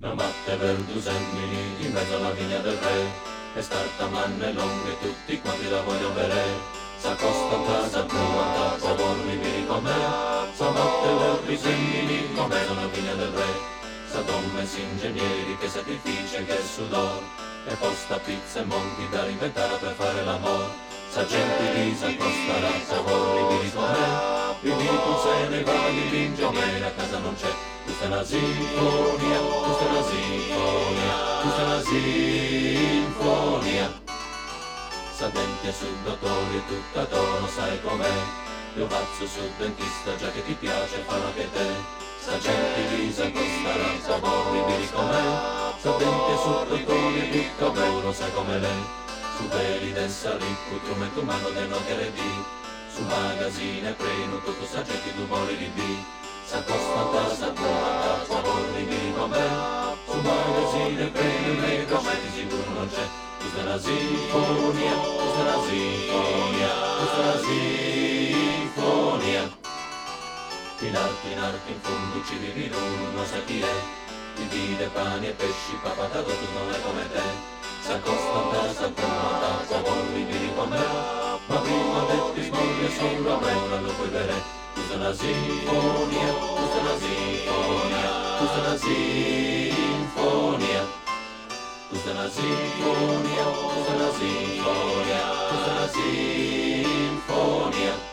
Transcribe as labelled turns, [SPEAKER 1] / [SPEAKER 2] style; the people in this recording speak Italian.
[SPEAKER 1] Una batte per due semmini in mezzo alla vigna del re, e starta manne lunghe tutti quanti la vogliono vedere. S'accosta a casa tua, sa vorri vieni con me, sa batte per due semmini in mezzo alla vigna del re. Sa donne ingegneri che sacrifici che sudor, e posta pizza e monti da riventare per fare l'amore. Sa gente che s'accostarà, sa vorri vieni con me, vivi tu se ne vai, l'ingegnere a casa non c'è. Questa è una sinfonia, questa è una sinfonia, questa è una sinfonia. Sa denti e sul dottore tutta tono, sai com'è. Io pazzo sul dentista già che ti piace farlo anche te. Sa gente che s'accostarà, sa vorri vieni con me, sa denti e sul dottore tutto bello, sai come lei. Su veri del salicco, strumento umano del non che su magazzine preno tutto sa gente tu vuole di B. S'accosta a casa tua, sa vorri vieni con me, su magazzine preno nei cascetti sicuro non c'è. Questa è una sinfonia, questa è una sinfonia, questa è una sinfonia. In alto in fondo ci vivi non sa chi è, divide pani e pesci, papà da tutto non è come te. S'accosta a casa tua, sa vorri vieni con me, ma prima detti smorri e solo a me non lo puoi vedere. Questa è una sinfonia, questa è una sinfonia, questa è una sinfonia. Questa è una sinfonia, questa è una sinfonia, questa è una sinfonia.